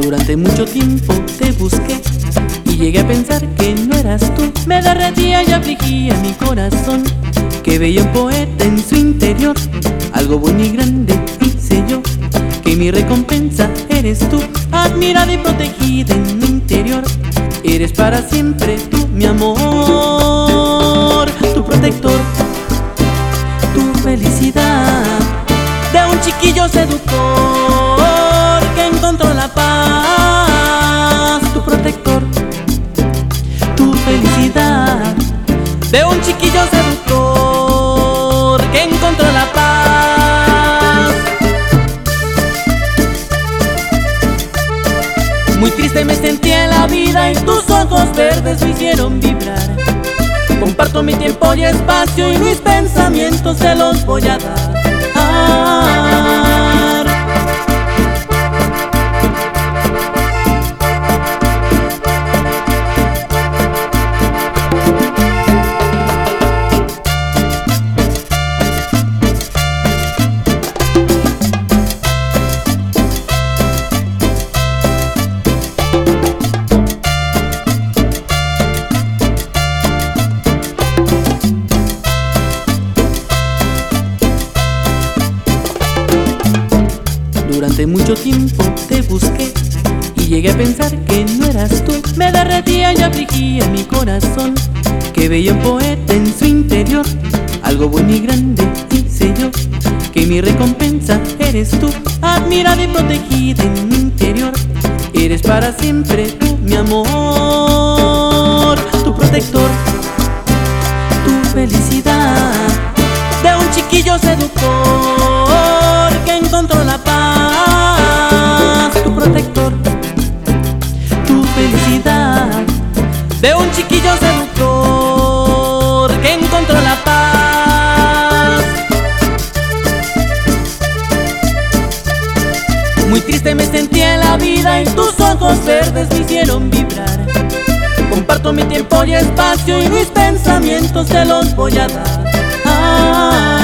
Durante mucho tiempo te busqué y llegué a pensar que no eras tú. Me derretía y afligía mi corazón, que veía un poeta en su interior. Algo bueno y grande hice yo, que mi recompensa eres tú. Admirada y protegida en mi interior, eres para siempre tú, mi amor. Tu protector, tu felicidad, de un chiquillo seductor que encontró la paz. Tu protector, tu felicidad, de un chiquillo seductor que encontró la paz. Muy triste me sentí en la vida y tus ojos verdes me hicieron vibrar. Comparto mi tiempo y espacio y mis pensamientos se los voy a dar. Durante mucho tiempo te busqué y llegué a pensar que no eras tú. Me derretía y afligía mi corazón, que veía un poeta en su interior. Algo bueno y grande hice yo, que mi recompensa eres tú. Admirada y protegida en mi interior, eres para siempre tú, mi amor. Tu protector, tu felicidad, de un chiquillo seductor que encontró la paz. Tu protector, tu felicidad, de un chiquillo seductor que encontró la paz. Muy triste me sentí en la vida y tus ojos verdes me hicieron vibrar. Comparto mi tiempo y espacio y mis pensamientos se los voy a dar.